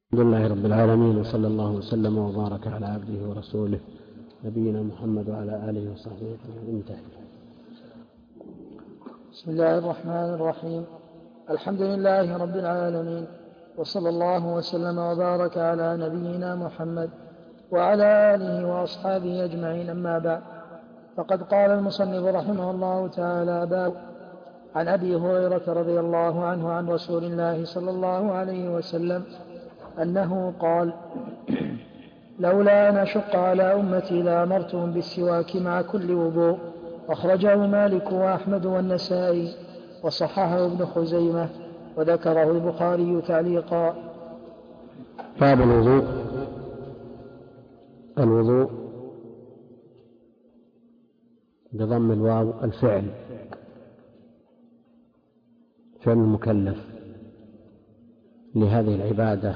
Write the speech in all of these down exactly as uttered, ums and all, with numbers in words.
الحمد لله رب العالمين، وصلى الله وسلم وبارك على عبده ورسوله نبينا محمد وعلى آله وصحبه أجمعين. بسم الله الرحمن الرحيم. الحمد لله رب العالمين، وصلى الله وسلم وبارك على نبينا محمد وعلى آله وأصحابه أجمعين. أما بعد، فقد قال المصنف رحمه الله تعالى: باب عن أبي هريرة رضي الله عنه عن رسول الله صلى الله عليه وسلم أنه قال: لولا أن أشق على أمتي لأمرتهم بالسواك مع كل وضوء. أخرجه مالك وأحمد والنسائي وصححه ابن خزيمة وذكره البخاري تعليقا. باب الوضوء. الوضوء بضم الواو الفعل، فعل المكلف لهذه العبادة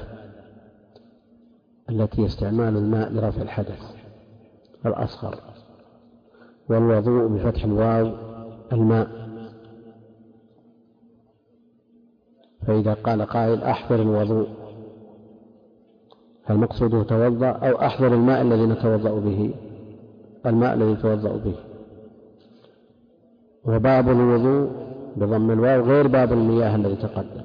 التي استعمال الماء لرفع الحدث الأصغر، والوضوء بفتح الواو الماء. فإذا قال قائل أحضر الوضوء، فالمقصود توضأ أو أحضر الماء الذي نتوضأ به، الماء الذي نتوضأ به. وباب الوضوء بضم الواو غير باب المياه الذي تقدم.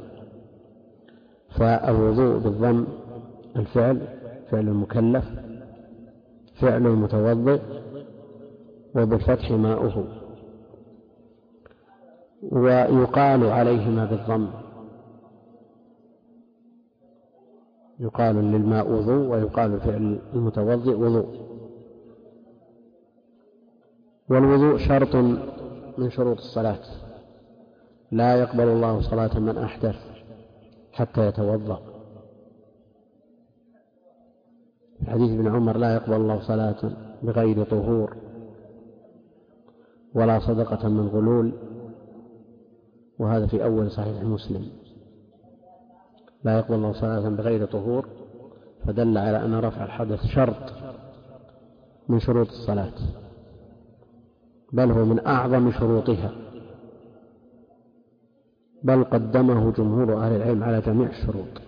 فالوضوء بالضم الفعل، فعل المكلف، فعل المتوضئ، وبالفتح ماؤه. ويقال عليهما بالضم، يقال للماء وضوء ويقال فعل المتوضئ وضوء. والوضوء شرط من شروط الصلاة، لا يقبل الله صلاة من أحدث حتى يتوضأ. في حديث ابن عمر: لا يقبل الله صلاة بغير طهور ولا صدقة من غلول. وهذا في أول صحيح مسلم: لا يقبل الله صلاة بغير طهور، فدل على أن رفع الحدث شرط من شروط الصلاة، بل هو من أعظم شروطها، بل قدمه جمهور أهل العلم على جميع الشروط.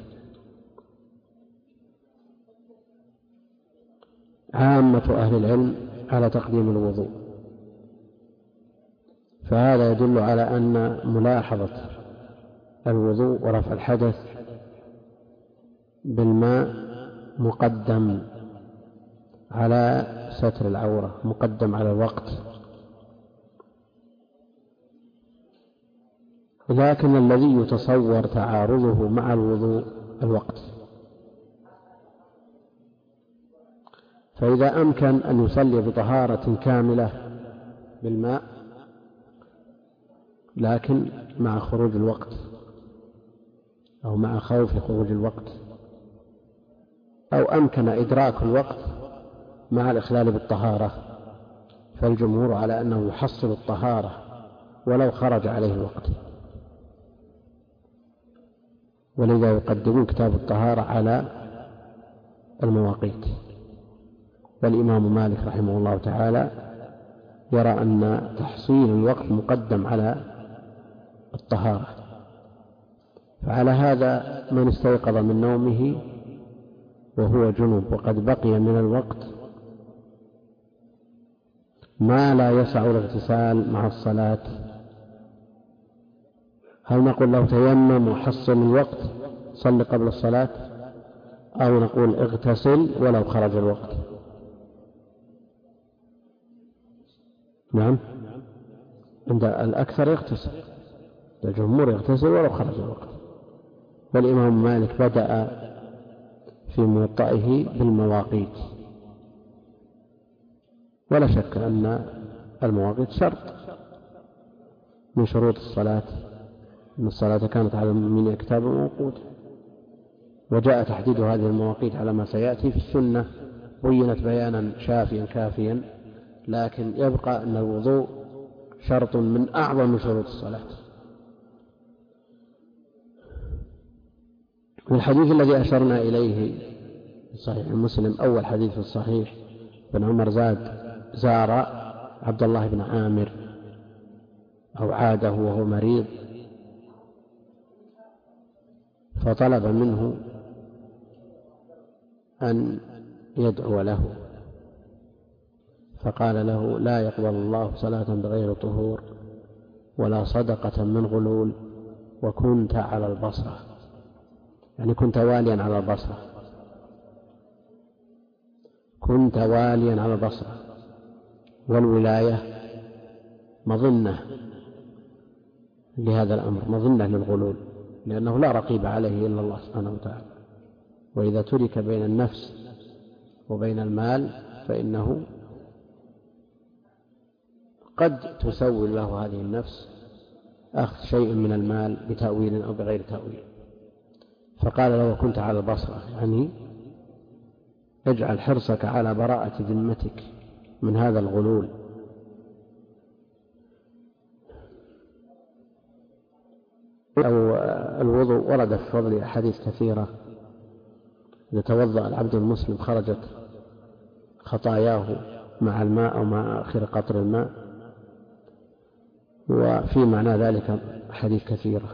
عامة أهل العلم على تقديم الوضوء. فهذا يدل على أن ملاحظة الوضوء ورفع الحدث بالماء مقدم على ستر العورة، مقدم على الوقت. لكن الذي يتصور تعارضه مع الوضوء الوقت. فإذا أمكن أن يصلي بطهارة كاملة بالماء، لكن مع خروج الوقت أو مع خوف خروج الوقت، أو أمكن إدراك الوقت مع الإخلال بالطهارة، فالجمهور على أنه يحصل الطهارة ولو خرج عليه الوقت. ولذا يقدمون كتاب الطهارة على المواقيت. والإمام مالك رحمه الله تعالى يرى أن تحصيل الوقت مقدم على الطهارة. فعلى هذا من استيقظ من نومه وهو جنوب وقد بقي من الوقت ما لا يسع الاغتسال مع الصلاة، هل نقول له تيمم وحصل الوقت صل قبل الصلاة، أو نقول اغتسل ولو خرج الوقت؟ نعم، عند الأكثر يغتسل، الجمهور يغتسل ولو خرج الوقت. والإمام مالك بدأ في موطئه بالمواقيت، ولا شك أن المواقيت شرط من شروط الصلاة، أن الصلاة كانت على المؤمنين كتابا موقوتا. وجاء تحديد هذه المواقيت على ما سيأتي في السنة، بينت بيانا شافيا كافيا. لكن يبقى أن الوضوء شرط من أعظم شروط الصلاة. الحديث الذي أشرنا إليه في صحيح مسلم، أول حديث في الصحيح، بن عمر زاد زار عبد الله بن عامر أو عاده وهو مريض، فطلب منه أن يدعو له، فقال له: لا يقبل الله صلاة بغير طهور ولا صدقة من غلول، وكنت على البصرة، يعني كنت واليا على البصرة، كنت واليا على البصرة. والولاية مظنة لهذا الأمر، مظنة للغلول، لأنه لا رقيب عليه إلا الله سبحانه وتعالى، وإذا ترك بين النفس وبين المال فإنه قد تسول له هذه النفس أخذ شيء من المال بتأويل أو بغير تأويل. فقال له: وكنت على البصرة، يعني اجعل حرصك على براءة ذمتك من هذا الغلول. أو الوضوء ورد في فضل أحاديث كثيرة. إذا توضأ العبد المسلم خرجت خطاياه مع الماء أو مع آخر قطر الماء، وفي معنى ذلك أحاديث كثيرة.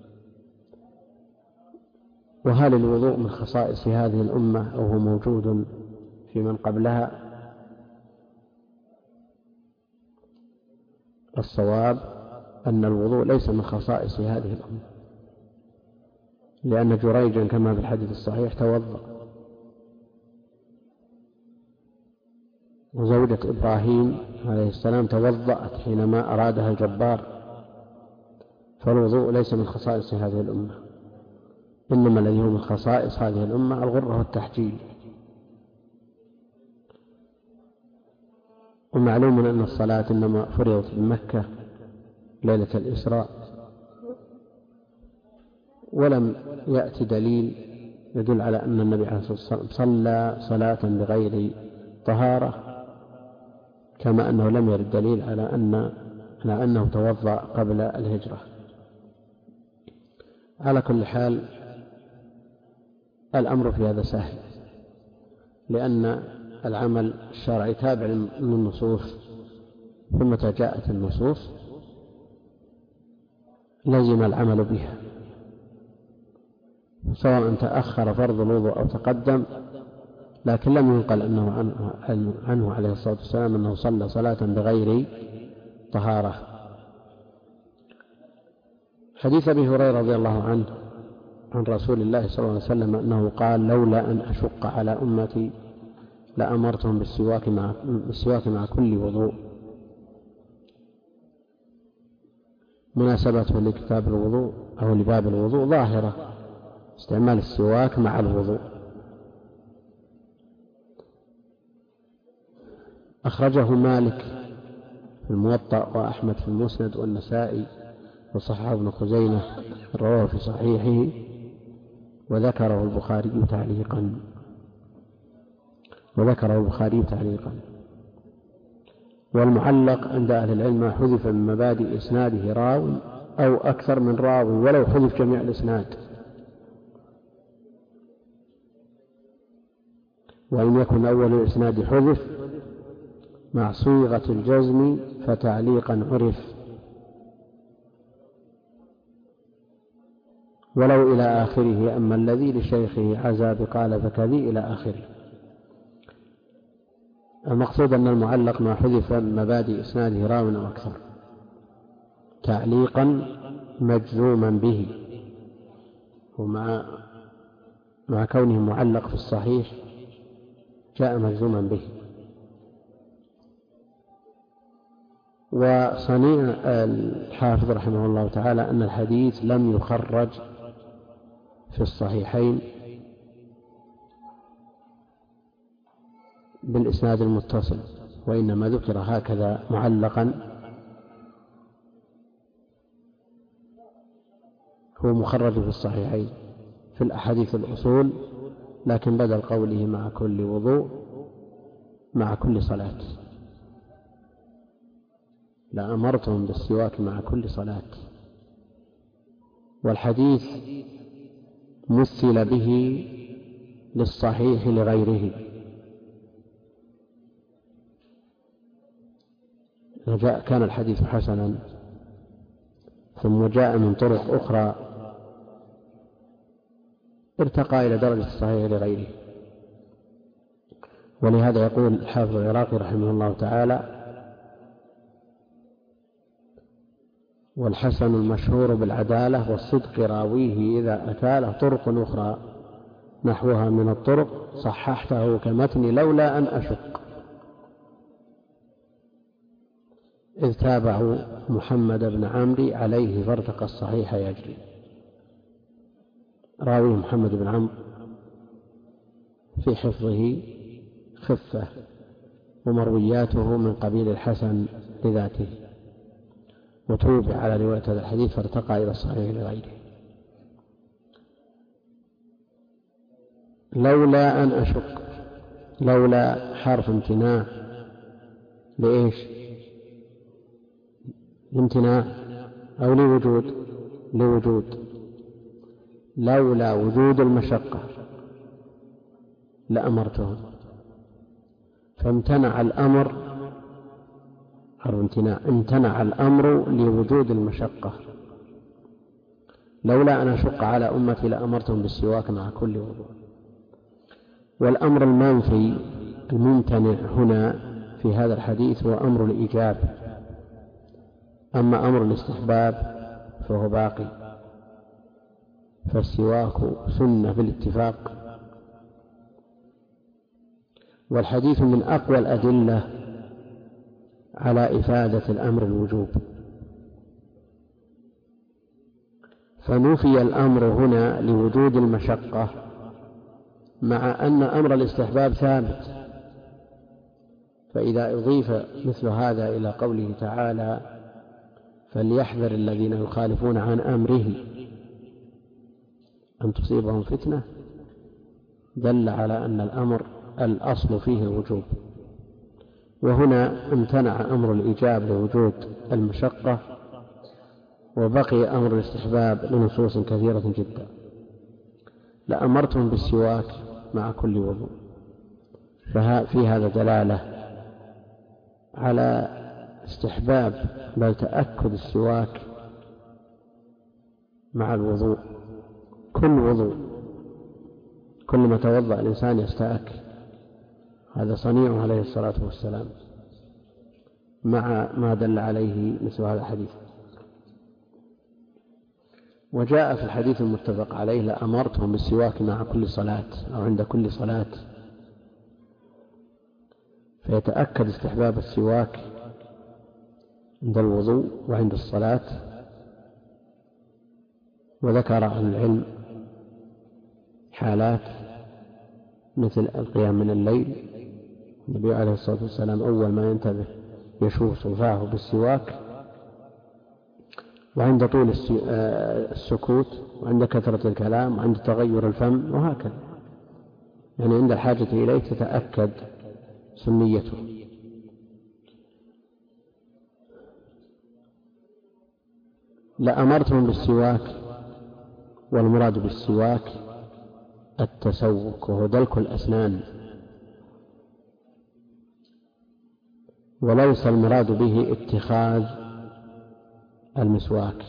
وهل الوضوء من خصائص هذه الأمة أو هو موجود في من قبلها؟ الصواب أن الوضوء ليس من خصائص هذه الأمة، لأن جريجا كما في الحديث الصحيح توضأ، وزوجة إبراهيم عليه السلام توضأت حينما أرادها الجبار. فالوضوء ليس من خصائص هذه الأمة، إنما الذي هو من خصائص هذه الأمة الغرة والتحجيل. ومعلوم أن الصلاة إنما فرضت بمكة ليلة الإسراء، ولم يأتي دليل يدل على أن النبي عليه الصلاة والسلام صلى صلاة بغير طهارة، كما أنه لم يرد دليل على أن على أنه توضأ قبل الهجرة. على كل حال الأمر في هذا سهل، لأن العمل الشرعي تابع للنصوص، فمتى جاءت النصوص لزم العمل بها، سواء تأخر فرض الوضوء أو تقدم. لكن لم ينقل أنه عنه عليه الصلاة والسلام أنه صلى صلاة بغير طهارة. حديث أبي هريرة رضي الله عنه عن رسول الله صلى الله عليه وسلم أنه قال: لولا أن أشق على أمتي لأمرتهم بالسواك مع, بالسواك مع كل وضوء. مناسبته لكتاب الوضوء أو لباب الوضوء ظاهرة، استعمال السواك مع الوضوء. أخرجه مالك في الموطأ، وأحمد في المسند، والنسائي، وصححه ابن خزيمة رواه في صحيحه، وذكره البخاري تعليقا وذكره البخاري تعليقا. والمعلق عند أهل العلم ما حذف من مبادئ إسناده راو أو أكثر من راو، ولو حذف جميع الإسناد، وإن يكن أول الإسناد حذف مع صيغة الجزم فتعليقا عرف، ولو إلى آخره. أما الذي لشيخه عزى بقال فكذي إلى آخره. المقصود أن المعلق ما حذف مبادئ إسناده راو أو أكثر تعليقا مجزوما به، ومع مع كونه معلق في الصحيح جاء مجزوما به. وصنيع الحافظ رحمه الله تعالى أن الحديث لم يخرج في الصحيحين بالإسناد المتصل، وإنما ذكر هكذا معلقا، هو مخرج في الصحيحين في الأحاديث الأصول، لكن بدل قوله مع كل وضوء مع كل صلاة. لأمرتهم بالسواك مع كل صلاة. والحديث مثل به للصحيح لغيره، جاء كان الحديث حسنا ثم جاء من طرق أخرى ارتقى إلى درجة الصحيح لغيره، ولهذا يقول الحافظ العراقي رحمه الله تعالى: والحسن المشهور بالعدالة والصدق راويه إذا أتى له طرق أخرى نحوها من الطرق صححته كمتن لولا أن أشق، إذ تابعوا محمد بن عمرو عليه فارتقى الصحيح يجري. راوي محمد بن عمرو في حفظه خفة، ومروياته من قبيل الحسن لذاته، وتوبع على رواية هذا الحديث فارتقى إلى الصحيح لغيره. لولا أن أشق، لولا حرف امتناع لإيش؟ لامتناع أو لوجود؟ لوجود. لولا وجود المشقة لأمرتهم، فامتنع الأمر، حرف امتناع، امتنع الأمر لوجود المشقة. لولا أن أشق على أمتي لأمرتهم بالسواك مع كل وضوء. والأمر المنفي الممتنع هنا في هذا الحديث هو أمر الإيجاب، أما أمر الاستحباب فهو باقي، فالسواك سنة بالاتفاق. والحديث من أقوى الأدلة على إفادة الأمر الوجوب، فنفي الأمر هنا لوجود المشقة، مع أن أمر الاستحباب ثابت. فإذا أضيف مثل هذا إلى قوله تعالى: فليحذر الذين يخالفون عن أمره أن تصيبهم فتنة، دل على أن الأمر الأصل فيه الوجوب. وهنا امتنع أمر الإيجاب لوجود المشقة، وبقي أمر الاستحباب لنصوص كثيرة جدا. لأمرتهم بالسواك مع كل وضوء، ففي هذا دلالة على استحباب بل تأكد السواك مع الوضوء. كل وضوء، كل ما توضأ الإنسان يستأك، هذا صنيعه عليه الصلاة والسلام، مع ما دل عليه مثل هذا الحديث. وجاء في الحديث المتفق عليه: لأمرتهم بالسواك مع كل صلاة أو عند كل صلاة، فيتأكد استحباب السواك عند الوضوء وعند الصلاة. وذكر أهل العلم حالات مثل القيام من الليل، النبي عليه الصلاة والسلام أول ما ينتبه يشوف صفاه بالسواك، وعند طول السكوت، وعند كثرة الكلام، وعند تغير الفم، وهكذا، يعني عند الحاجة إليه تتأكد سنيته. لأمرتهم بالسواك، والمراد بالسواك التسوك، وهو دلك الأسنان، وليس المراد به اتخاذ المسواك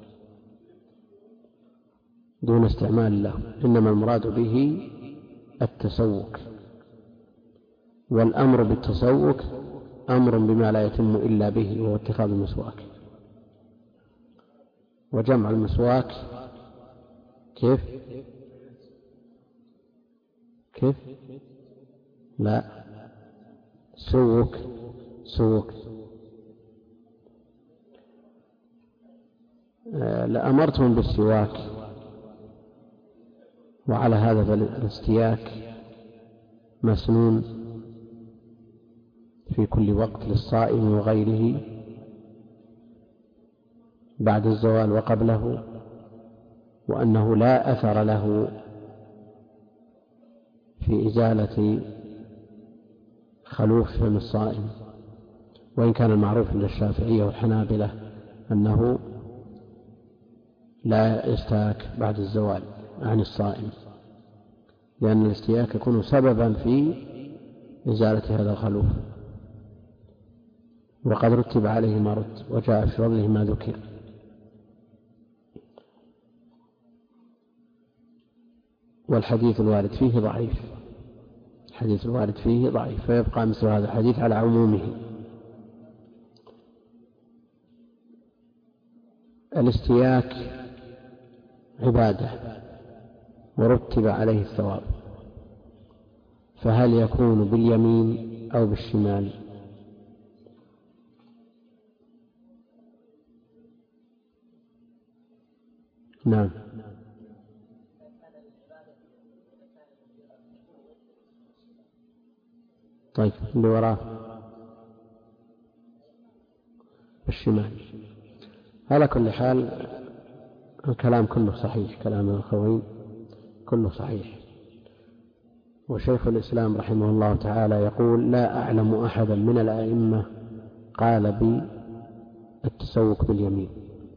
دون استعمال له، إنما المراد به التسوك. والأمر بالتسوك أمر بما لا يتم إلا به، وهو اتخاذ المسواك. وجمع المسواك كيف؟ كيف؟ لا، سوك، سوك. لأمرتهم بالسواك، وعلى هذا فالاستياك مسنون في كل وقت للصائم وغيره، بعد الزوال وقبله، وأنه لا أثر له في إزالة خلوف فم الصائم، وإن كان المعروف عند الشافعية والحنابلة أنه لا يستاك بعد الزوال عن الصائم، لأن الاستياك يكون سببا في إزالة هذا الخلوف، وقد رتب عليه ما رتب، وجاء في فضله ما ذكر. والحديث الوارد فيه ضعيف، الحديث الوارد فيه ضعيف، فيبقى مثل هذا الحديث على عمومه. الاستياك عبادة ورتب عليه الثواب، فهل يكون باليمين أو بالشمال؟ نعم. طيب اللي وراه بالشمال. على كل حال الكلام كله صحيح، كلام الأخوين كله صحيح. وشيخ الإسلام رحمه الله تعالى يقول: لا أعلم أحدا من الأئمة قال بالتسوق باليمين.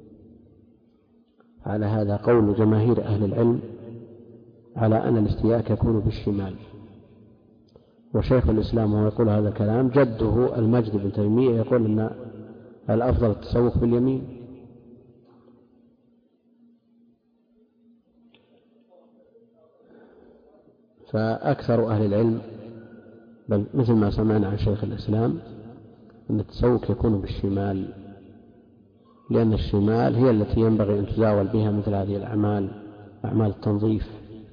على هذا قول جماهير أهل العلم على أن الاستياك يكون بالشمال. وشيخ الإسلام وهو يقول هذا الكلام جده المجد بن تيمية يقول أن الأفضل التسوق باليمين. فأكثر أهل العلم بل مثل ما سمعنا عن شيخ الإسلام أن التسوق يكون بالشمال، لأن الشمال هي التي ينبغي أن تزاول بها مثل هذه الأعمال، أعمال التنظيف.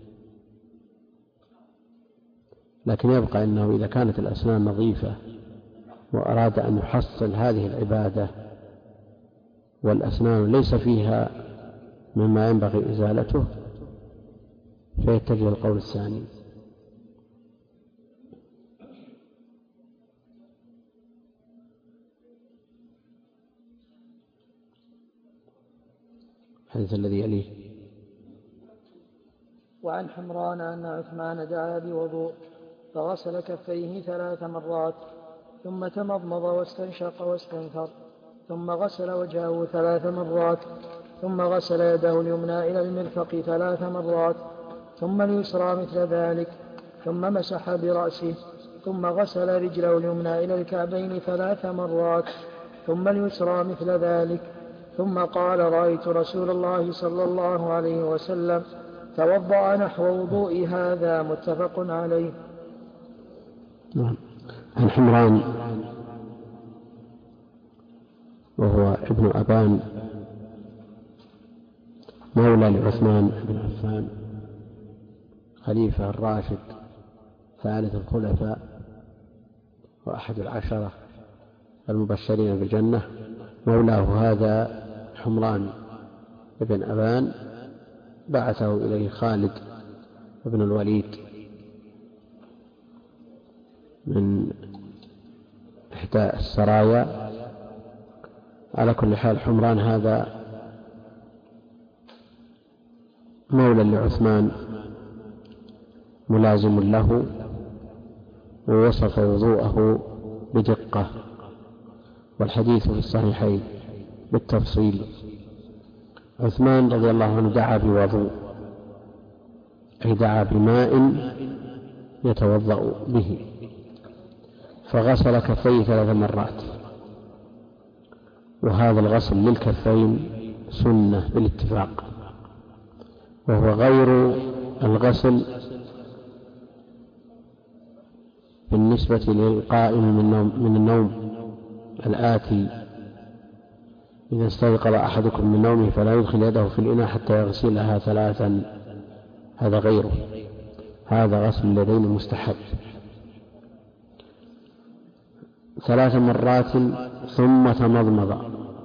لكن يبقى أنه إذا كانت الأسنان نظيفة وأراد أن يحصل هذه العبادة والأسنان ليس فيها مما ينبغي إزالته فيتجه القول الثاني. الحديث الذي يليه: وعن حمران أن عثمان دعا بوضوء فغسل كفيه ثلاث مرات ثم تمضمض واستنشق واستنثر ثم غسل وجهه ثلاث مرات ثم غسل يده اليمنى إلى المرفق ثلاث مرات ثم اليسرى مثل ذلك ثم مسح برأسه ثم غسل رجله اليمنى إلى الكعبين ثلاث مرات ثم اليسرى مثل ذلك ثم قال: رأيت رسول الله صلى الله عليه وسلم توضأ نحو وضوء هذا. متفق عليه. نعم. عن حمران وهو ابن أبان مولى لعثمان بن عفان خليفة الراشد ثالث الخلفاء وأحد العشرة المبشرين بالجنة، مولاه هذا حمران بن أبان بعثه إليه خالد بن الوليد من إحدى السرايا. على كل حال حمران هذا مولى لعثمان ملازم له، ووصف وضوءه بدقة، والحديث في الصحيحين بالتفصيل. عثمان رضي الله عنه دعا بوضوء، أي دعا بماء يتوضأ به، فغسل كفيه ثلاث مرات، وهذا الغسل للكفين سنة بالاتفاق، وهو غير الغسل بالنسبة للقائم من النوم الآتي: إذا استيقظ أحدكم من نومه فلا يدخل يده في الإناء حتى يغسلها ثلاثا، هذا غيره، هذا غسل اليدين مستحب ثلاث مرات ثم تمضمض،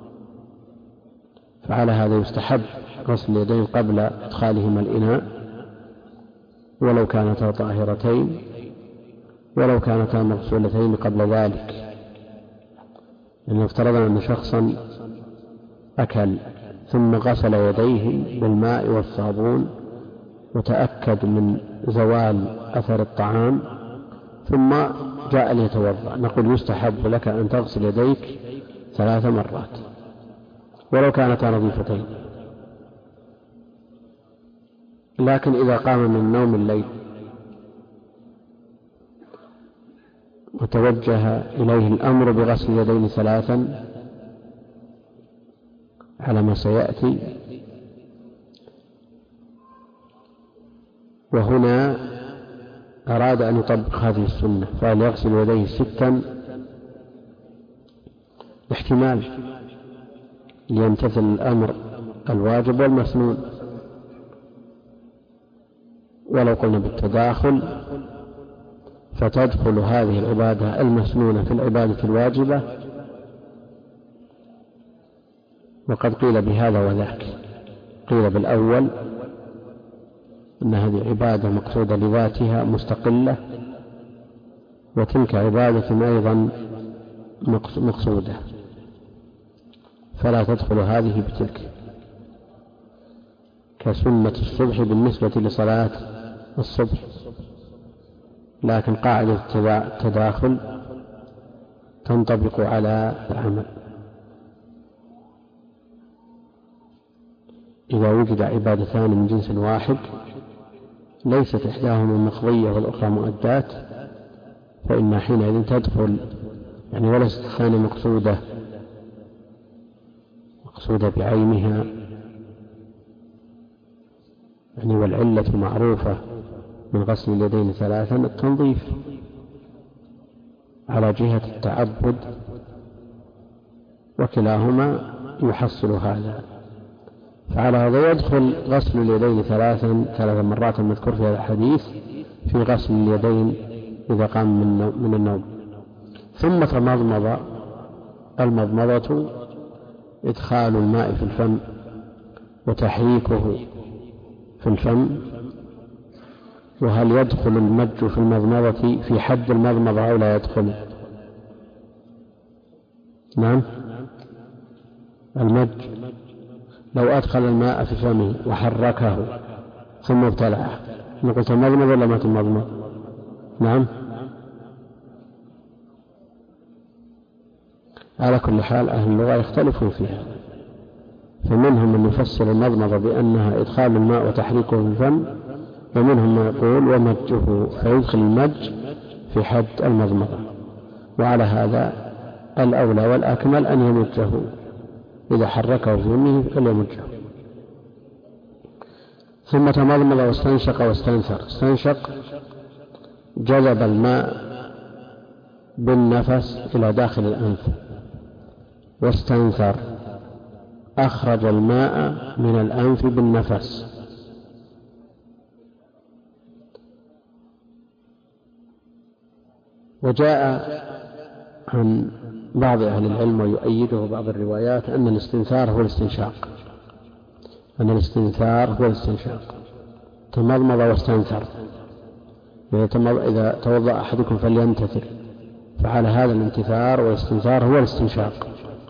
فعلى هذا يستحب غسل اليدين قبل إدخالهما الإناء ولو كانتا طاهرتين ولو كانتا مغسولتين قبل ذلك. لأنه افترضنا أن شخصا أكل ثم غسل يديه بالماء والصابون وتأكد من زوال أثر الطعام ثم جاء ليتوضأ، نقول يستحب لك أن تغسل يديك ثلاث مرات ولو كانتا نظيفتين. لكن إذا قام من نوم الليل وتوجه إليه الأمر بغسل يدين ثلاثا على ما سيأتي، وهنا أراد أن يطبق هذه السنة فهل يغسل يديه ستا؟ احتمال ليمتثل الأمر الواجب والمسنون. ولو قلنا بالتداخل فتدخل هذه العبادة المسنونة في العبادة الواجبة، وقد قيل بهذا وذاك. قيل بالأول أن هذه عبادة مقصودة لذاتها مستقلة، وتلك عبادة أيضا مقصودة، فلا تدخل هذه بتلك، كسنة الصبح بالنسبة لصلاة الصبح. لكن قاعدة التداخل تنطبق على العمل. إذا وجد عبادتان من جنس واحد ليست إحداهما مقضية والأخرى مؤدات، فإن حينئذ تدخل، يعني وليست الثانية مقصودة مقصودة بعينها، يعني والعلة معروفة من غسل اليدين ثلاثا التنظيف على جهة التعبد، وكلاهما يحصل هذا. فعلى هذا يدخل غسل اليدين ثلاثا ثلاث مرات المذكور في هذا الحديث في غسل اليدين إذا قام من النوم. ثم تمضمض. المضمضة إدخال الماء في الفم وتحريكه في الفم. وهل يدخل المج في المضمضة في حد المضمضة أو لا يدخل؟ نعم، المج لو أدخل الماء في فمه وحركه ثم ابتلعه نقول تمضمض ولا ما تمضمض؟ نعم. على كل حال أهل اللغة يختلفون فيها، فمنهم من يفسر المضمضة بأنها إدخال الماء وتحريكه في الفم، ومنهم من يقول ومجه، فيدخل المج في حد المضمضة. وعلى هذا الأولى والأكمل أن يمجه، إذا حركه في فمه فليمجه. ثم تمضمض واستنشق واستنثر. استنشق جذب الماء بالنفس إلى داخل الأنف، واستنثر أخرج الماء من الأنف بالنفس. وجاء عن بعض أهل العلم ويؤيده بعض الروايات أن الاستنثار هو الاستنشاق، أن الاستنثار هو الاستنشاق. تمضمض واستنثر. إذا توضأ أحدكم فلينتثر، فعلى هذا الانتثار والاستنثار هو الاستنشاق.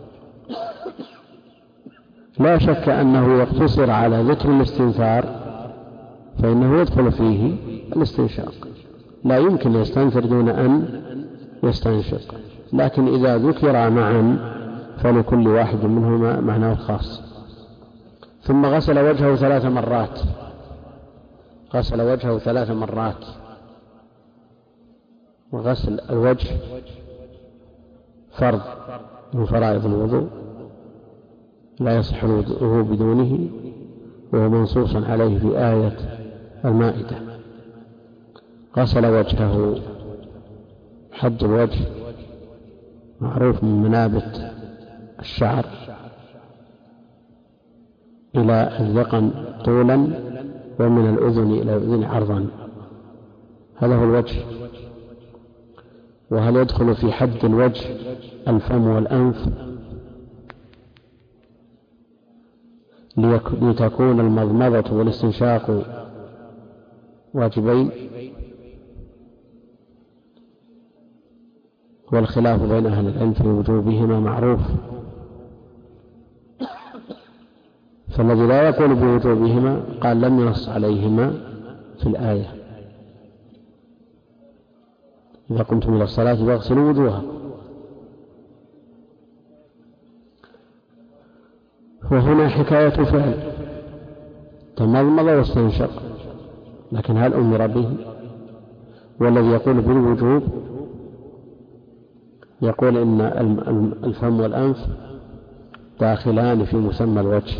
لا شك أنه يقتصر على ذكر الاستنثار فإنه يدخل فيه الاستنشاق، لا يمكن يستنثر دون أن يستنشق، لكن إذا ذكر معا فلكل واحد منهما معناه الخاص. ثم غسل وجهه ثلاث مرات. غسل وجهه ثلاث مرات. وغسل الوجه فرض من فرائض الوضوء لا يصح الوضوء بدونه، وهو منصوص عليه في آية المائدة. غسل وجهه. حد الوجه معروف من منابت الشعر إلى الذقن طولا، ومن الأذن إلى الأذن عرضا، هذا هو الوجه. وهل يدخل في حد الوجه الفم والأنف؟ لتكون المضمضة والاستنشاق واجبين، والخلاف بين أهل العلم في وجوبهما معروف، فالذي لا يقول بوجوبهما قال لم ينص عليهما في الآية. إذا قمتم إلى الصلاة فاغسلوا وجوهكم. وهنا حكاية فعل تمضمض واستنشق، لكن هل أمر به؟ والذي يقول بالوجوب يقول إن الفم والأنف داخلان في مسمى الوجه،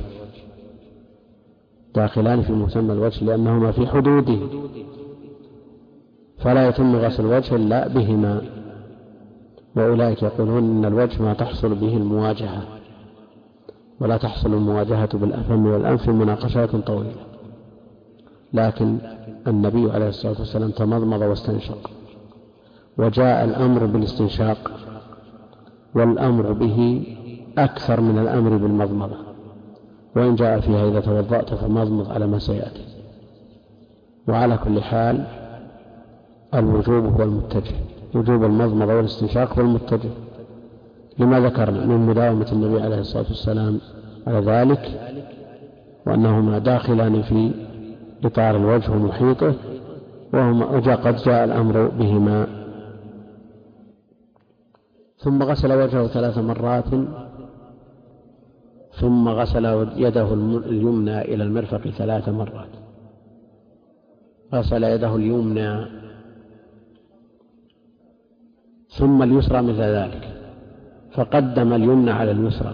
داخلان في مسمى الوجه لأنهما في حدوده، فلا يتم غسل الوجه إلا بهما. وأولئك يقولون إن الوجه ما تحصل به المواجهة، ولا تحصل المواجهة بالأفم والأنف مناقشات طويلة، لكن النبي عليه الصلاة والسلام تمضمض واستنشق، وجاء الأمر بالاستنشاق، والأمر به أكثر من الأمر بالمضمضة، وإن جاء فيها إذا توضأت فمضمض على ما سيأتي. وعلى كل حال الوجوب هو المتجه، وجوب المضمضة والاستنشاق هو المتجه، لما ذكرنا من مداومة النبي عليه الصلاة والسلام على ذلك، وأنهما داخلان في إطار الوجه ومحيطه، وهما قد جاء الأمر بهما. ثم غسل وجهه ثلاث مرات، ثم غسل يده اليمنى إلى المرفق ثلاث مرات. غسل يده اليمنى ثم اليسرى مثل ذلك، فقدم اليمنى على اليسرى.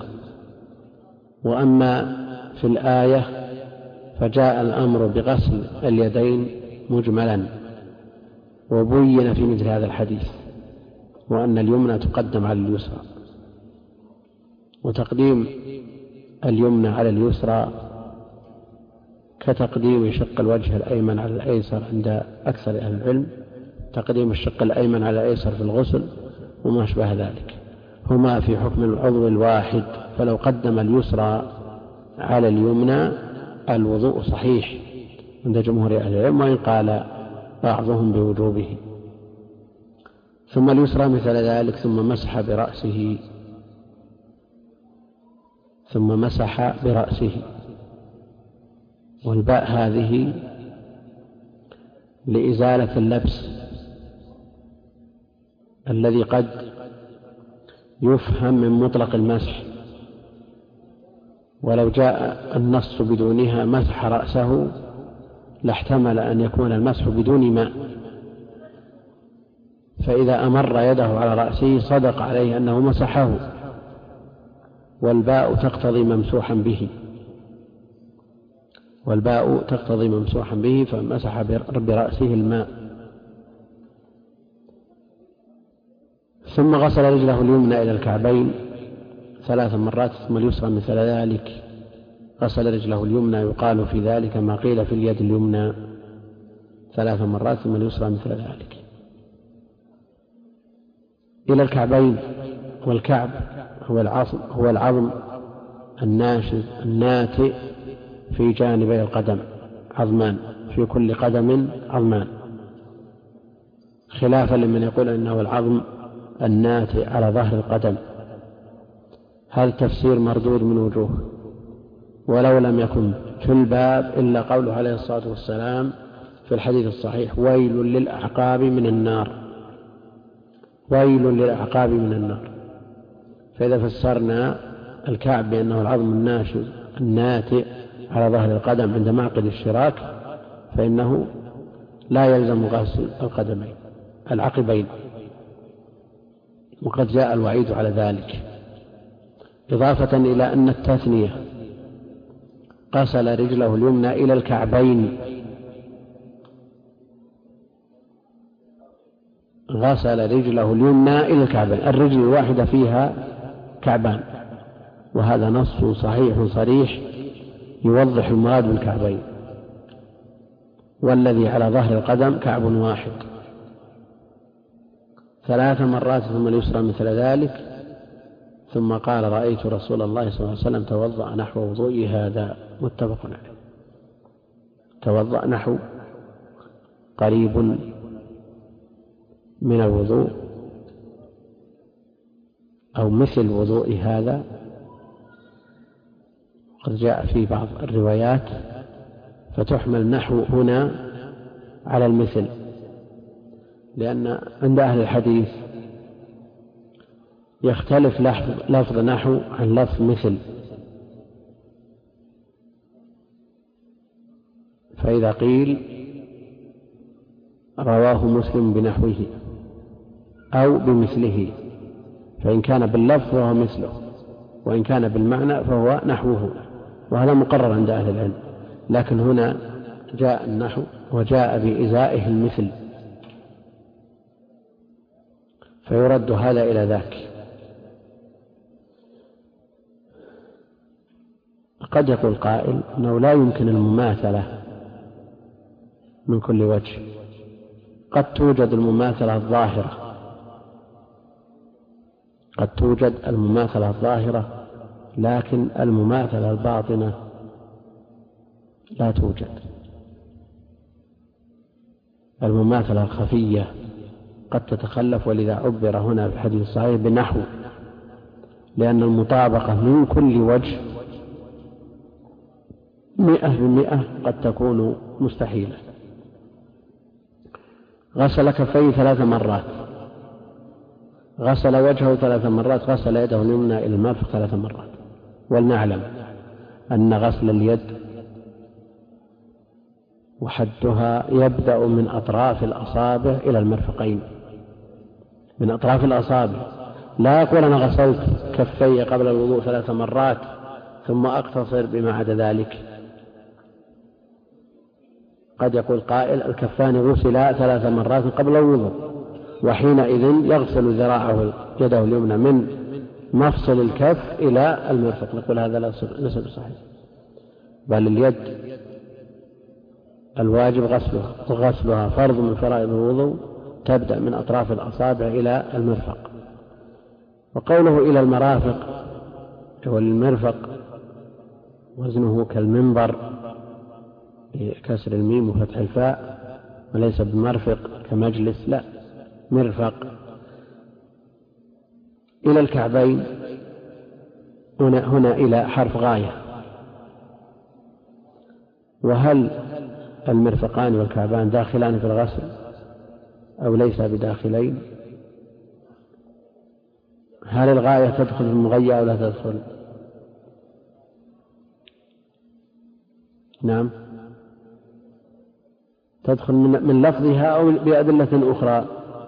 وأما في الآية فجاء الأمر بغسل اليدين مجملا، وبين في مثل هذا الحديث، وأن اليمنى تقدم على اليسرى. وتقديم اليمنى على اليسرى كتقديم شق الوجه الأيمن على الأيسر عند أكثر أهل العلم، تقديم الشق الأيمن على الأيسر في الغسل وما أشبه ذلك، هما في حكم العضو الواحد. فلو قدم اليسرى على اليمنى الوضوء صحيح عند جمهور أهل العلم، وإن قال بعضهم بوجوبه. ثم اليسرى مثل ذلك، ثم مسح برأسه ثم مسح برأسه والباء هذه لإزالة اللبس الذي قد يفهم من مطلق المسح، ولو جاء النص بدونها مسح رأسه لاحتمل أن يكون المسح بدون ماء، فإذا أمر يده على رأسه صدق عليه أنه مسحه، والباء تقتضي ممسوحا به والباء تقتضي ممسوحا به فمسح برأسه الماء. ثم غسل رجله اليمنى إلى الكعبين ثلاث مرات، ثم اليسرى مثل ذلك. غسل رجله اليمنى يقال في ذلك ما قيل في اليد اليمنى ثلاث مرات، ثم اليسرى مثل ذلك إلى الكعبين. والكعب هو العظم هو العظم الناشز الناتئ في جانبي القدم، عظمان في كل قدم عظمان، خلافا لمن يقول أنه العظم الناتئ على ظهر القدم. هذا التفسير مردود من وجوه، ولو لم يكن في الباب إلا قوله عليه الصلاة والسلام في الحديث الصحيح: ويل للأعقاب من النار، ويل للأعقاب من النار. فإذا فسرنا الكعب بأنه العظم الناشز الناتئ على ظهر القدم عند معقد الشراك، فإنه لا يلزم غسل القدمين العقبين، وقد جاء الوعيد على ذلك، إضافة إلى أن التثنية غسل رجله اليمنى إلى الكعبين، غسل رجله اليمنى إلى الكعبين، الرجل الواحدة فيها كعبان، وهذا نص صحيح صريح يوضح المراد بالكعبين، والذي على ظهر القدم كعب واحد. ثلاث مرات ثم اليسرى مثل ذلك. ثم قال: رأيت رسول الله صلى الله عليه وسلم توضأ نحو وضوئي هذا، متفق عليه. توضأ نحو قريب من الوضوء أو مثل وضوء هذا، قد جاء في بعض الروايات فتحمل نحو هنا على المثل، لأن عند أهل الحديث يختلف لفظ نحو عن لفظ مثل، فإذا قيل رواه مسلم بنحوه أو بمثله، فإن كان باللفظ فهو مثله، وإن كان بالمعنى فهو نحوه، وهذا مقرر عند أهل العلم. لكن هنا جاء النحو وجاء بإزائه المثل، فيرد هذا إلى ذاك. قد يقول قائل أنه لا يمكن المماثلة من كل وجه، قد توجد المماثلة الظاهرة قد توجد المماثلة الظاهرة لكن المماثلة الباطنة لا توجد. المماثلة الخفية قد تتخلف، ولذا عبر هنا في الحديث الصحيح بنحو، لأن المطابقة من كل وجه مئة بمئة قد تكون مستحيلة. غسل كفيه ثلاث مرات، غسل وجهه ثلاث مرات، غسل يده اليمنى إلى المرفق ثلاث مرات. ولنعلم أن غسل اليد وحدها يبدأ من أطراف الأصابع إلى المرفقين، من أطراف الأصابع. لا يقول أنا غسلت كفي قبل الوضوء ثلاث مرات ثم أقتصر بما عدا ذلك. قد يقول قائل الكفان غسلا ثلاث مرات قبل الوضوء، وحينئذ يغسل ذراعه يده اليمنى من مفصل الكف إلى المرفق. نقول هذا ليس بصحيح، بل اليد الواجب غسلها، وغسلها فرض من فرائض الوضوء، تبدأ من أطراف الأصابع إلى المرفق. وقوله إلى المرافق والمرفق وزنه كالمنبر بكسر الميم وفتح الفاء، وليس بمرفق كمجلس، لا، مرفق. إلى الكعبين هنا, هنا إلى حرف غاية. وهل المرفقان والكعبان داخلان في الغسل أو ليس بداخلين؟ هل الغاية تدخل في المغية أو لا تدخل؟ نعم، تدخل من لفظها أو بأدلة أخرى.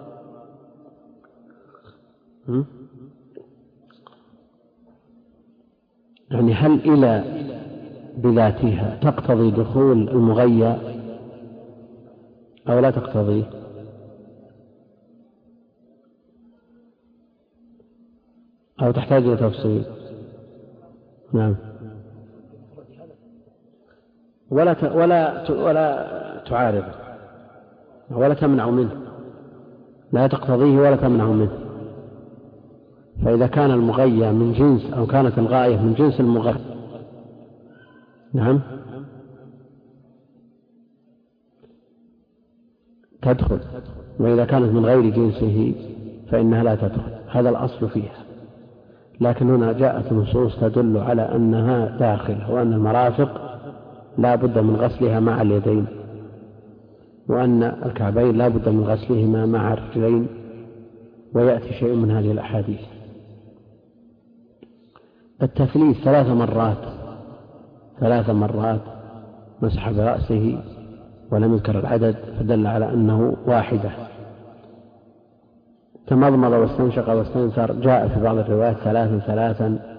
يعني هل إلى بذاتها تقتضي دخول المغية أو لا تقتضي؟ أو تحتاج إلى تفصيل؟ نعم. ولا ت... ولا ت... ولا تعارض ولا تمنع منه، لا تقتضيه ولا تمنع منه. فإذا كان المغية من جنس أو كانت الغاية من جنس المغية، نعم، تدخل، وإذا كانت من غير جنسه فإنها لا تدخل. هذا الأصل فيها. لكن هنا جاءت نصوص تدل على أنها داخل، وأن المرافق لا بد من غسلها مع اليدين، وأن الكعبين لا بد من غسلهما مع الرجلين، ويأتي شيء من هذه الأحاديث. التثليث ثلاث مرات ثلاث مرات مسح برأسه ولم يذكر العدد، فدل على أنه واحدة. تمضمض واستنشق واستنثر جاء في بعض الروايات ثلاثا ثلاثا،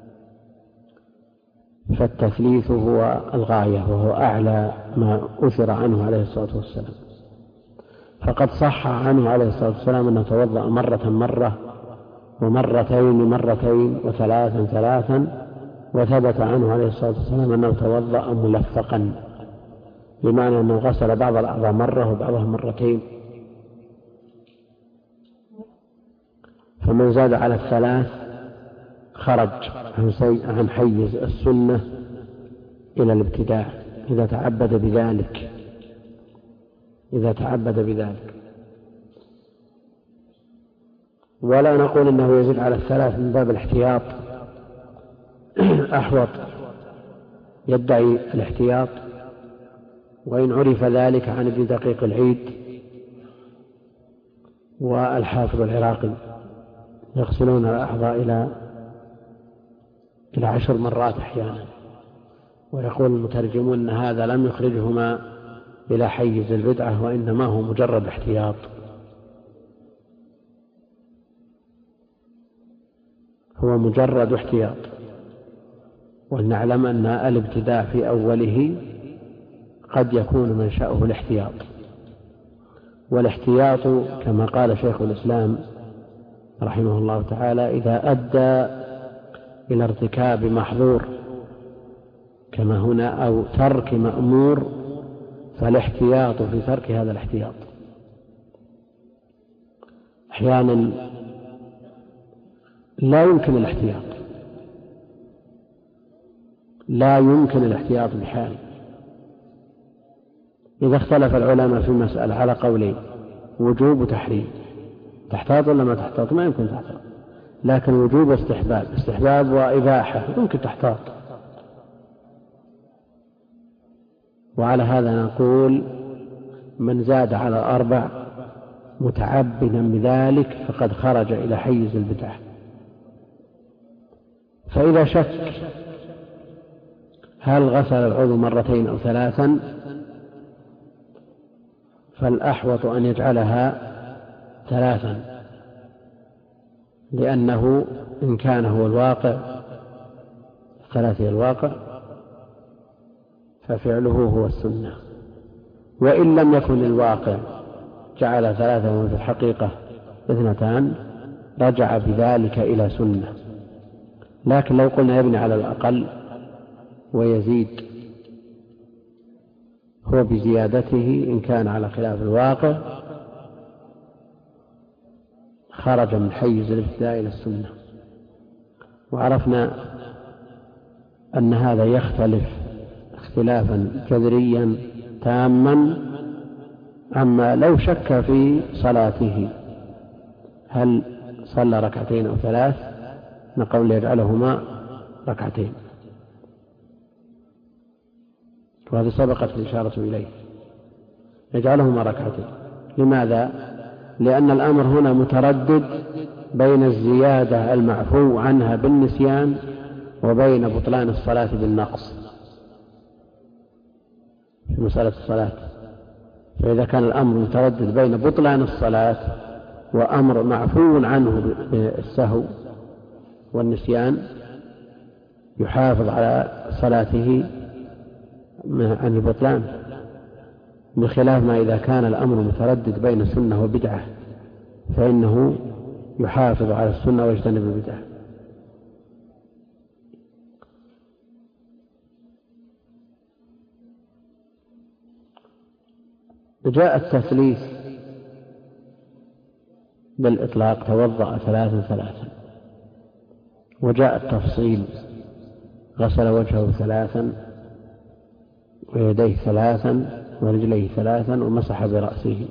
فالتثليث هو الغاية وهو أعلى ما أثر عنه عليه الصلاة والسلام. فقد صح عنه عليه الصلاة والسلام أنه توضأ مرة مرة ومرتين مرتين وثلاثا ثلاثا، وثبت عنه عليه الصلاة والسلام أنه توضأ ملفقا، بمعنى أنه غسل بعض الأعضاء مرة وبعضها مرتين. فمن زاد على الثلاث خرج عن حيز السنة إلى الابتداع إذا تعبد بذلك إذا تعبد بذلك ولا نقول إنه يزيد على الثلاث من باب الاحتياط. أحوط يدعي الاحتياط، وإن عرف ذلك عن ابن دقيق العيد والحافظ العراقي يغسلون الأعضاء إلى إلى عشر مرات أحيانا. ويقول المترجمون أن هذا لم يخرجهما إلى حيز البدعة، وإنما هو مجرد احتياط. هو مجرد احتياط. ولنعلم أن الابتداع في أوله قد يكون منشأه الاحتياط، والاحتياط كما قال شيخ الإسلام رحمه الله تعالى: إذا أدى إلى ارتكاب محظور كما هنا أو ترك مأمور فالاحتياط في ترك هذا الاحتياط. أحيانا لا يمكن الاحتياط لا يمكن الاحتياط بحال. إذا اختلف العلماء في مسألة على قولين: وجوب وتحريم، تحتاط ولا ما تحتاط؟ ما يمكن تحتاط. لكن وجوب واستحباب، استحباب وإباحة، يمكن تحتاط. وعلى هذا نقول: من زاد على أربع متعبدا بذلك فقد خرج إلى حيز البدعة. فإذا شك هل غسل العضو مرتين أو ثلاثا فالأحوط أن يجعلها ثلاثا، لأنه إن كان هو الواقع ثلاثة الواقع ففعله هو السنة، وإن لم يكن الواقع جعل ثلاثة وفي الحقيقة اثنتان رجع بذلك إلى سنة. لكن لو قلنا يبني على الأقل ويزيد هو بزيادته إن كان على خلاف الواقع خرج من حيز الابتداء إلى السنة. وعرفنا أن هذا يختلف اختلافا جذريا تاما عما لو شك في صلاته هل صلى ركعتين أو ثلاث، نقول يجعلهما ركعتين، وهذه سبقت الإشارة إليه، يجعلهما ركعتين. لماذا؟ لأن الأمر هنا متردد بين الزيادة المعفو عنها بالنسيان وبين بطلان الصلاة بالنقص في مسألة الصلاة. فإذا كان الأمر متردد بين بطلان الصلاة وأمر معفو عنه بالسهو والنسيان يحافظ على صلاته عن البطلان، بخلاف ما إذا كان الأمر متردد بين سنة وبدعة فإنه يحافظ على السنة ويجتنب البدعة. جاء التثليث بالإطلاق: توضأ ثلاثا ثلاثا. وجاء التفصيل: غسل وجهه ثلاثا ويديه ثلاثا ورجليه ثلاثا ومسح برأسه.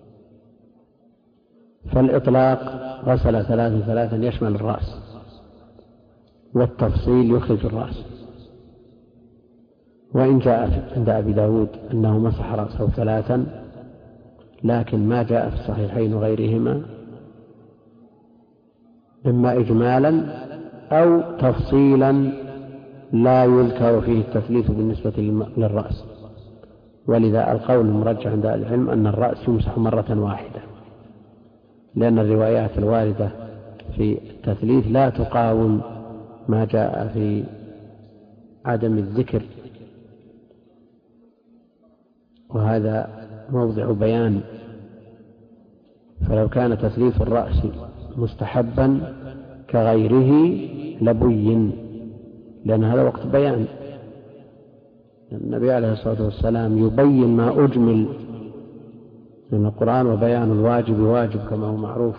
فالإطلاق غسل ثلاثا ثلاثا يشمل الرأس، والتفصيل يخرج الرأس. وإن جاء عند أبي داود أنه مسح رأسه ثلاثا، لكن ما جاء في الصحيحين وغيرهما إما إجمالا أو تفصيلا لا يذكر فيه التثليث بالنسبة للرأس. ولذا القول المرجح عند العلم أن الرأس يمسح مرة واحدة، لأن الروايات الواردة في التثليث لا تقاوم ما جاء في عدم الذكر، وهذا موضع بيان. فلو كان تثليث الرأس مستحبا كغيره لبين، لأن هذا وقت بيان. النبي عليه الصلاة والسلام يبين ما أجمل من القرآن، وبيان الواجب واجب كما هو معروف.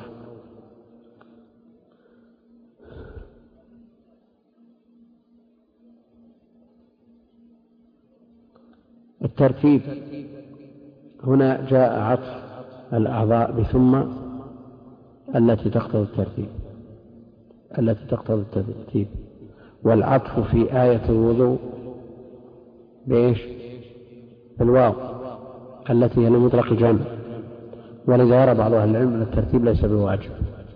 الترتيب هنا جاء عطف الأعضاء بثم التي تقتضي الترتيب التي تقتضي الترتيب والعطف في آية الوضوء بإيش؟ بالواو التي هي لمطلق الجمع. ولذا يرى بعض أهل العلم أن الترتيب ليس بواجب،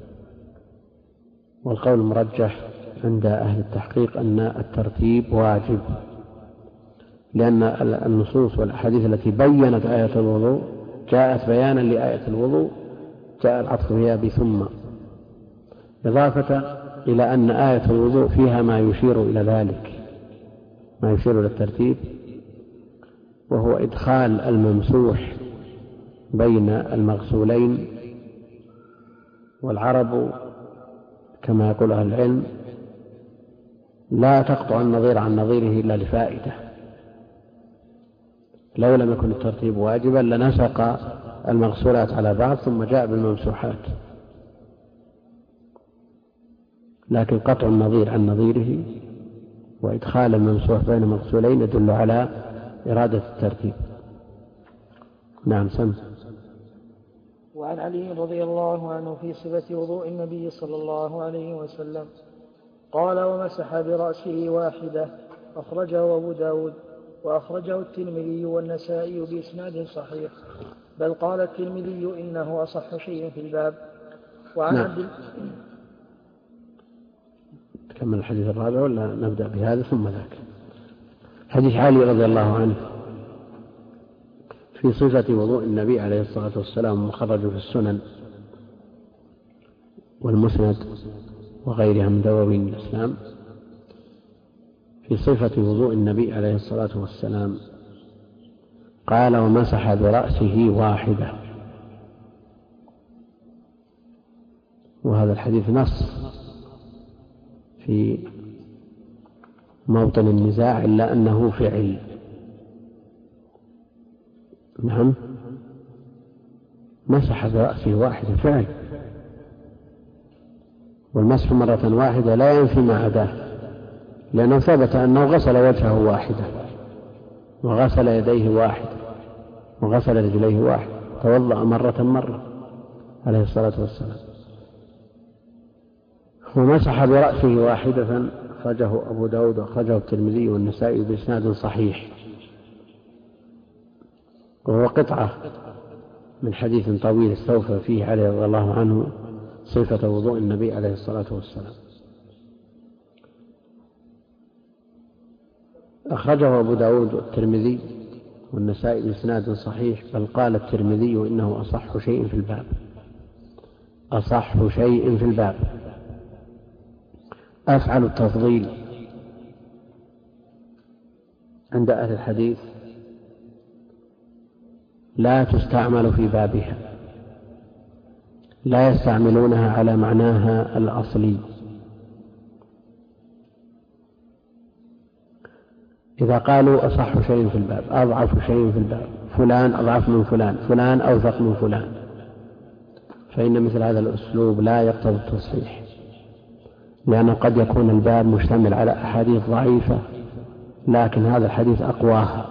والقول المرجح عند أهل التحقيق أن الترتيب واجب، لأن النصوص والأحاديث التي بيّنت آية الوضوء جاءت بيانا لآية الوضوء، جاء العطف فيها بثم، إضافة إلى أن آية الوضوء فيها ما يشير إلى ذلك، ما يشير إلى الترتيب، وهو إدخال الممسوح بين المغسولين. والعرب كما يقول أهل العلم لا تقطع النظير عن نظيره إلا لفائدة، لو لم يكن الترتيب واجبا لنسق المغسولات على بعض ثم جاء بالممسوحات، لكن قطع النظير عن نظيره وإدخال الممسوح بين مغسولين يدل على إرادة الترتيب. نعم سم. وعن علي رضي الله عنه في صفة وضوء النبي صلى الله عليه وسلم قال: ومسح برأسه واحدة، أخرجه أبو داود وأخرجه الترمذي والنسائي بإسناد صحيح، بل قال الترمذي إنه أصح شيء في الباب. وعن نعم. عبد كمل الحديث الرابع ولا نبدأ بهذا ثم ذاك؟ حديث علي رضي الله عنه في صفة وضوء النبي عليه الصلاة والسلام مخرج في السنن والمسند وغيرها من دواوين الإسلام. في صفة وضوء النبي عليه الصلاة والسلام قال: ومسح برأسه واحدة. وهذا الحديث نص في موطن النزاع إلا أنه فعل. نعم، مسح برأسه واحدة فعل، والمسح مرة واحدة لا ينفي ما عداه، لأنه ثبت أنه غسل وجهه واحدة وغسل يديه واحدة وغسل رجليه واحدة، توضأ مرة مرة عليه الصلاة والسلام. ومسح برأسه واحدة أخرجه أبو داود وأخرجه الترمذي والنسائي بإسناد صحيح، وهو قطعة من حديث طويل استوفى فيه عليه رضي الله عنه صفة وضوء النبي عليه الصلاة والسلام. أخرجه أبو داود والترمذي والنسائي بإسناد صحيح، بل قال الترمذي إنه أصح شيء في الباب. أصح شيء في الباب. أفعل التفضيل عند أهل الحديث لا تستعمل في بابها، لا يستعملونها على معناها الأصلي. إذا قالوا أصح شيء في الباب، أضعف شيء في الباب، فلان أضعف من فلان، فلان أوثق من فلان، فإن مثل هذا الأسلوب لا يقتضي التصحيح، لأنه قد يكون الباب مشتمل على أحاديث ضعيفة لكن هذا الحديث أقواها،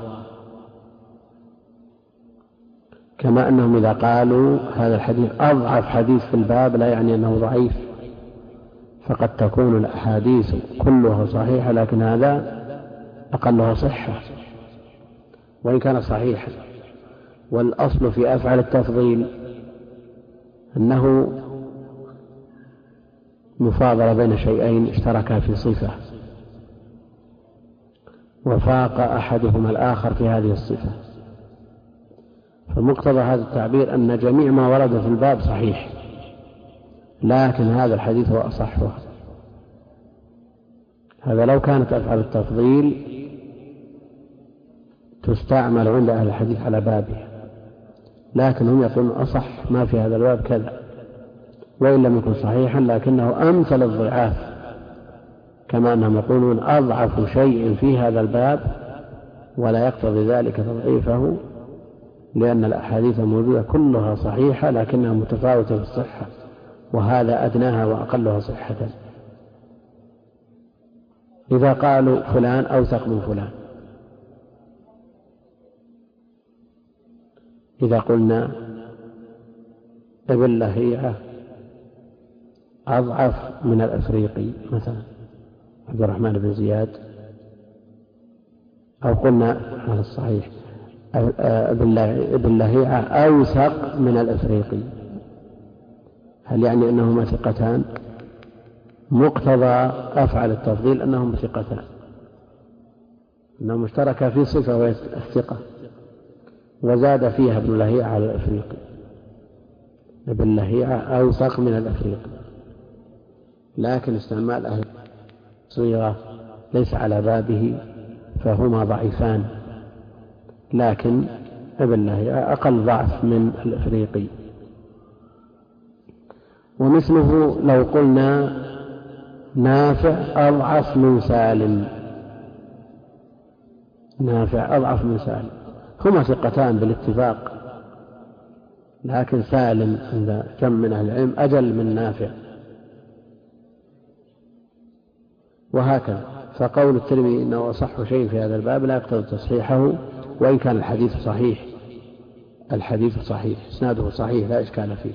كما أنهم إذا قالوا هذا الحديث أضعف حديث في الباب لا يعني أنه ضعيف، فقد تكون الأحاديث كلها صحيحة لكن هذا أقلها صحة وإن كان صحيحا. والأصل في أفعل التفضيل أنه مفاضلة بين شيئين اشتركا في صفة وفاق أحدهما الآخر في هذه الصفة، فمقتضى هذا التعبير أن جميع ما ورد في الباب صحيح لكن هذا الحديث هو أصحه. هذا لو كانت أفعل التفضيل تستعمل عند أهل الحديث على بابه، لكن هم يقولون أصح ما في هذا الباب كذا، وإن لم يكن صحيحا لكنه أمثل الضعاف، كما أنهم يقولون أضعف شيء في هذا الباب ولا يقتضي ذلك تضعيفه، لأن الأحاديث الموجودة كلها صحيحة لكنها متفاوتة في الصحة، وهذا أدناها وأقلها صحة. إذا قالوا فلان أوثق من فلان، إذا قلنا ابن لهيعة أضعف من الأفريقي مثلا عبد الرحمن بن زياد، أو قلنا على الصحيح ابن لهيعة أوثق من الأفريقي، هل يعني أنهما ثقتان؟ مقتضى أفعل التفضيل أنهم ثقتان، أنهم اشتركا في صفة وهي الثقة، وزاد فيها ابن لهيعة على الأفريقي، ابن لهيعة أوثق من الأفريقي، لكن استعمال أهل صيغة ليس على بابه فهما ضعيفان، لكن ابن لهيعة أقل ضعف من الأفريقي. ومثله لو قلنا نافع أضعف من سالم، نافع أضعف من سالم، هما ثقتان بالاتفاق، لكن سالم عند كم من أهل العلم أجل من نافع، وهكذا. فقول الترمذي إنه أصح شيء في هذا الباب لا يقتضي تصحيحه، وإن كان الحديث صحيح، الحديث صحيح، إسناده صحيح لا إشكال فيه.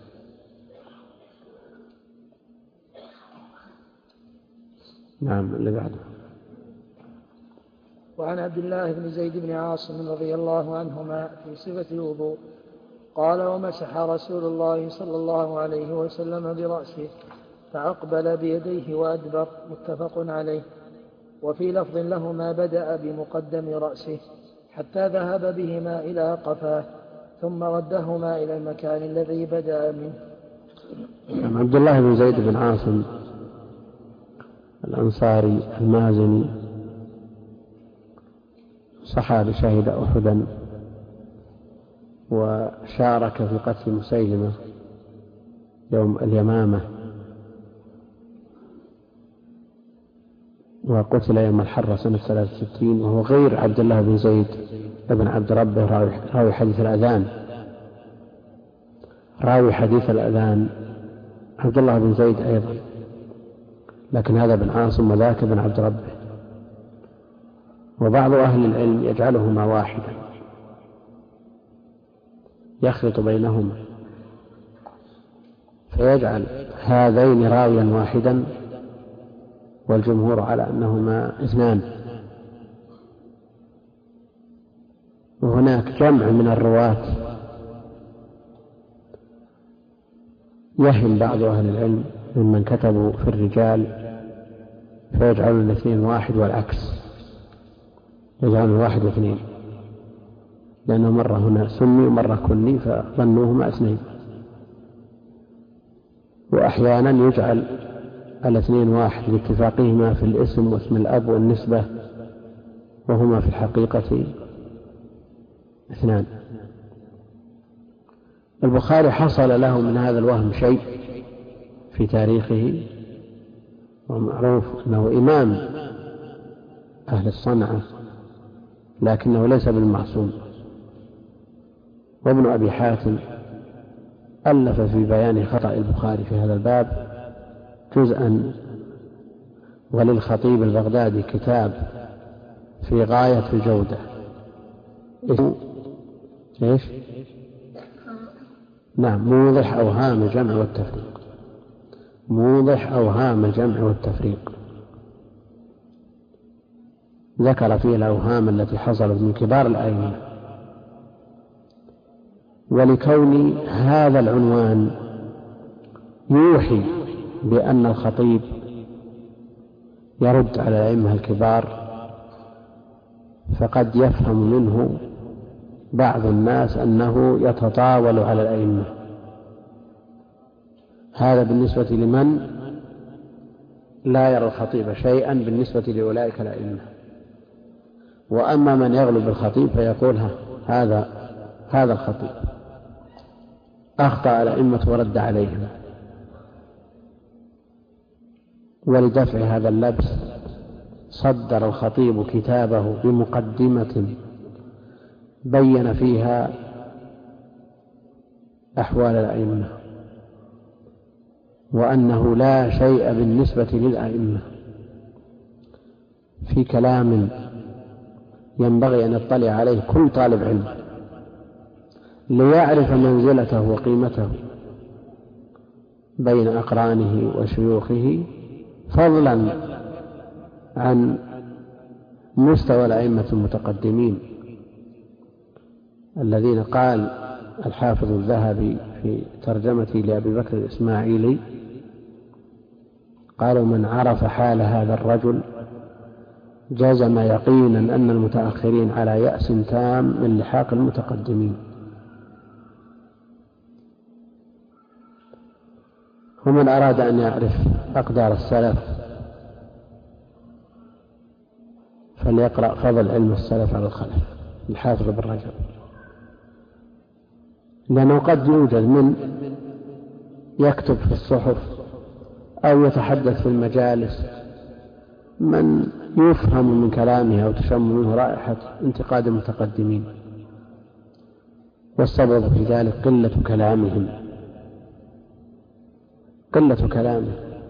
نعم. اللي بعده. وعن عبد الله بن زيد بن عاصم رضي الله عنهما في صفة الوضوء قال: ومسح رسول الله صلى الله عليه وسلم برأسه فأقبل بيديه وأدبر، متفق عليه. وفي لفظ لهما بدأ بمقدم رأسه حتى ذهب بهما إلى قفاه ثم ردهما إلى المكان الذي بدأ منه. عبد الله بن زيد بن عاصم الأنصاري المازني صحابي شهد أحدا وشارك في قتل مسيلمة يوم اليمامة، وقتل يوم الحرة سنة ثلاث وستين، وهو غير عبد الله بن زيد بن عبد ربه راوي حديث الأذان. راوي حديث الأذان عبد الله بن زيد أيضا، لكن هذا بن عاصم وذاك بن عبد ربه. وبعض أهل العلم يجعلهما واحدا، يخلط بينهما فيجعل هذين راويا واحدا، والجمهور على أنهما اثنان. وهناك جمع من الرواة يهم بعض أهل العلم ممن كتبوا في الرجال فيجعلون الاثنين واحد، والعكس يجعلون واحد واثنين، لأنه مرة هنا سني ومرة كني فظنوهما اثنين. وأحيانا يجعل الاثنين واحد لاتفاقهما في الاسم واسم الأب والنسبة، وهما في الحقيقة اثنان. البخاري حصل له من هذا الوهم شيء في تاريخه، ومعروف أنه إمام أهل الصنعة، لكنه ليس بالمعصوم. وابن أبي حاتم ألف في بيان خطأ البخاري في هذا الباب جزءا، وللخطيب البغدادي كتاب في غاية الجودة. إيش؟ نعم، موضح أوهام الجمع والتفريق، موضح أوهام الجمع والتفريق، ذكر فيه الأوهام التي حصلت من كبار الأئمة. ولكون هذا العنوان يوحي بأن الخطيب يرد على الأئمة الكبار، فقد يفهم منه بعض الناس أنه يتطاول على الأئمة. هذا بالنسبة لمن لا يرى الخطيب شيئا بالنسبة لأولئك الأئمة. وأما من يغلب الخطيب فيقول هذا هذا الخطيب أخطأ الأئمة ورد عليهم. ولدفع هذا اللبس صدر الخطيب كتابه بمقدمة بين فيها أحوال الأئمة، وأنه لا شيء بالنسبة للأئمة، في كلام ينبغي أن يطلع عليه كل طالب علم ليعرف منزلته وقيمته بين أقرانه وشيوخه، فضلا عن مستوى الأئمة المتقدمين الذين قال الحافظ الذهبي في ترجمته لأبي بكر الإسماعيلي، قالوا: من عرف حال هذا الرجل جزم يقينا أن المتأخرين على يأس تام من لحاق المتقدمين. ومن أراد أن يعرف أقدار السلف فليقرأ فضل علم السلف على الخلف الحافظ بن رجب، لأنه قد يوجد من يكتب في الصحف أو يتحدث في المجالس من يفهم من كلامه أو تشم منه رائحة انتقاد المتقدمين، والسبب في ذلك قلة كلامهم قلة كلامه.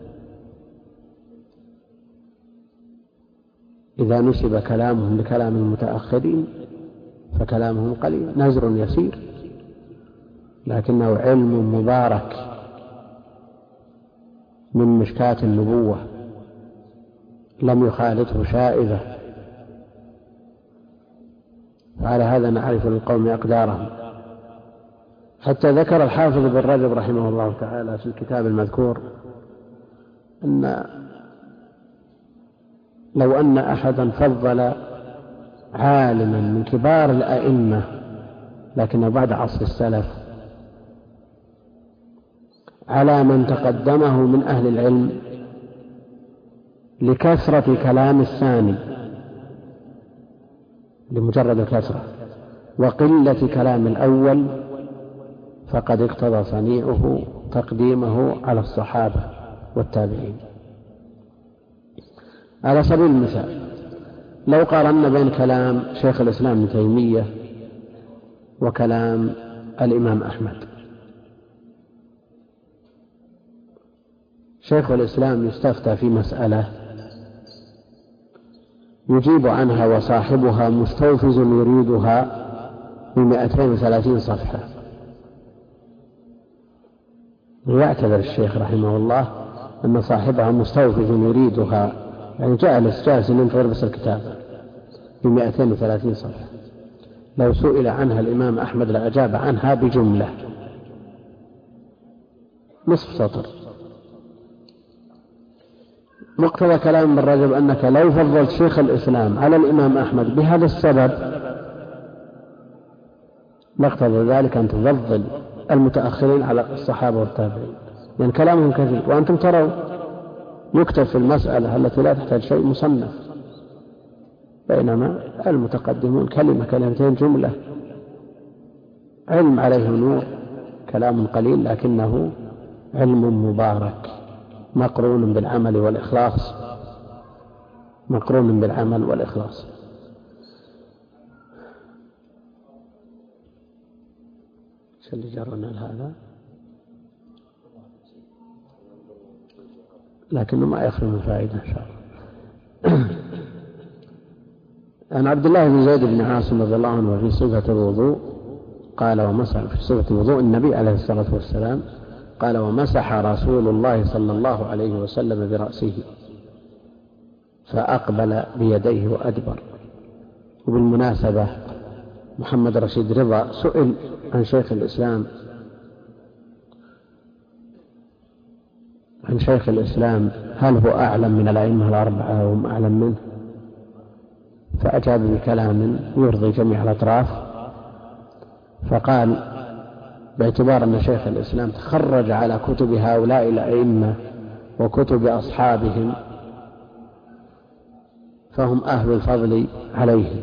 إذا نسب كلامهم لكلام المتأخرين فكلامهم قليل، نزر يسير، لكنه علم مبارك من مشكاة النبوة لم يخالطه شائبة. فعلى هذا نعرف للقوم أقدارهم. حتى ذكر الحافظ بن رجب رحمه الله تعالى في الكتاب المذكور أن لو أن أحدا فضل عالما من كبار الأئمة لكنه بعد عصر السلف على من تقدمه من أهل العلم لكثرة كلام الثاني، لمجرد الكثرة، وقلة كلام الأول، فقد اقتضى صنيعه تقديمه على الصحابة والتابعين. على سبيل المثال لو قارنا بين كلام شيخ الإسلام ابن تيمية وكلام الإمام أحمد، شيخ الإسلام يستفتى في مسألة يجيب عنها وصاحبها مستوفز يريدها بمئتين وثلاثين صفحة، ويعتذر الشيخ رحمه الله أن صاحبها مستوفز يريدها، يعني جالس جالس ينتظر بس الكتابة بمئتين وثلاثين صفحة. لو سئل عنها الإمام أحمد لأجاب عنها بجملة نصف سطر. مقتضى كلام ابن رجب أنك لو فضلت شيخ الإسلام على الإمام أحمد بهذا السبب مقتضى ذلك أن تفضل المتأخرين على الصحابة والتابعين، لأن يعني كلامهم كثير، وأنتم تروا يكتب في المسألة التي لا تحتاج شيء مصنف، بينما المتقدمون كلمة كلمتين جملة، علم عليه نور، كلام قليل لكنه علم مبارك مقرون بالعمل والإخلاص، مقرون بالعمل والإخلاص. شو اللي جرنا لهذا؟ لكنه ما يخرج من فائدة إن شاء الله. عن عبد الله بن زيد بن عاصم رضي الله عنه في صفة الوضوء قال ومسح في صفة الوضوء النبي عليه الصلاة والسلام قال ومسح رسول الله صلى الله عليه وسلم برأسه فأقبل بيديه وأدبر. وبالمناسبة محمد رشيد رضا سئل عن شيخ الإسلام عن شيخ الإسلام هل هو أعلم من الأئمة الأربعة وهم أعلم منه، فأجاب بكلام يرضي جميع الأطراف، فقال باعتبار أن شيخ الإسلام تخرج على كتب هؤلاء الأئمة وكتب أصحابهم فهم أهل الفضل عليهم،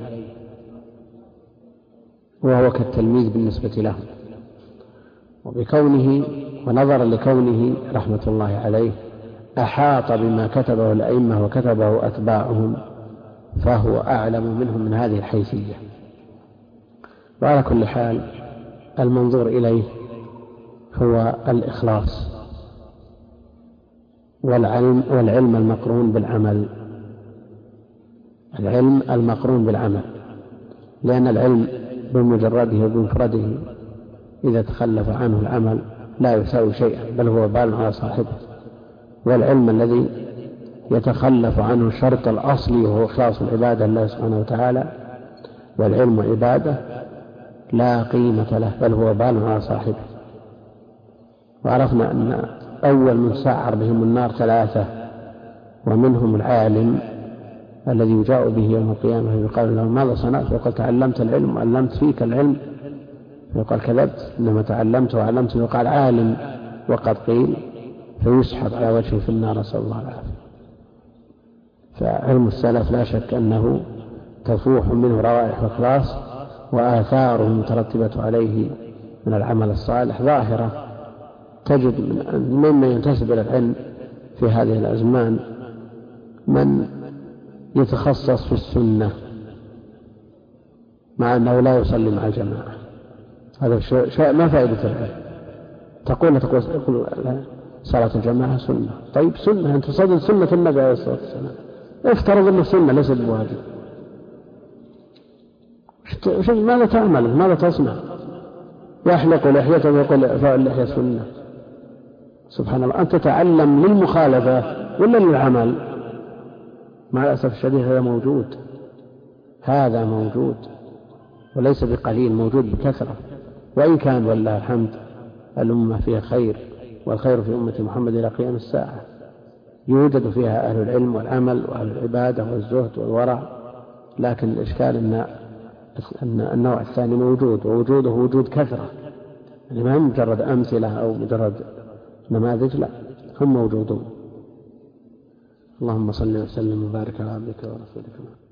وهو كالتلميذ بالنسبة لهم، وبكونه ونظرا لكونه رحمة الله عليه أحاط بما كتبه الأئمة وكتبه أتباعهم فهو أعلم منهم من هذه الحيثية. وعلى كل حال المنظور إليه هو الإخلاص والعلم والعلم المقرون بالعمل، العلم المقرون بالعمل، لأن العلم بمجرده وبمفرده إذا تخلف عنه العمل لا يساوي شيئا بل هو بال على صاحبه، والعلم الذي يتخلف عنه الشرط الأصلي وهو إخلاص العبادة لله سبحانه وتعالى، والعلم عبادة لا قيمة له بل هو بال على صاحبه. وعرفنا أن أول من سعر بهم النار ثلاثة، ومنهم العالم الذي يجاء به يوم القيامة يقال له ماذا صنعت؟ وقال تعلمت العلم وعلمت فيك العلم، يقال كذبت إنما تعلمت وعلمت، يقال عالم وقد قيل، فيسحب على وجهه في النار نسأل الله العافية. فعلم السلف لا شك أنه تفوح منه روائح الإخلاص، وآثاره المترتبة عليه من العمل الصالح ظاهرة، تجد ممن ينتسب إلى العلم في في هذه الأزمان من يتخصص في السنة مع أنه لا يصلي مع الجماعة. هذا شيء ما فائدة العلم. تقول تقول صلاة الجماعة سنة. طيب سنة، أنت تصلي سنة النبي عليه الصلاة والسلام، افترض أنه سنة ليس بواجب. ماذا تعمل؟ ماذا تصنع؟ يحلق لحيته ويقول اللحية سنة. سبحان الله، أنت تتعلم للمخالفة ولا للعمل؟ مع الأسف الشديد هذا موجود، هذا موجود وليس بقليل، موجود بكثرة. وإن كان والله الحمد الأمة فيها خير، والخير في أمة محمد إلى قيام الساعة، يوجد فيها أهل العلم والعمل وأهل العبادة والزهد والورع، لكن الإشكال أن النوع الثاني موجود، ووجوده وجود كثرة، يعني ما هو مجرد أمثلة أو مجرد نماذج، لا هم موجودون. اللهم صل وسلم وبارك على عبدك ورسولك.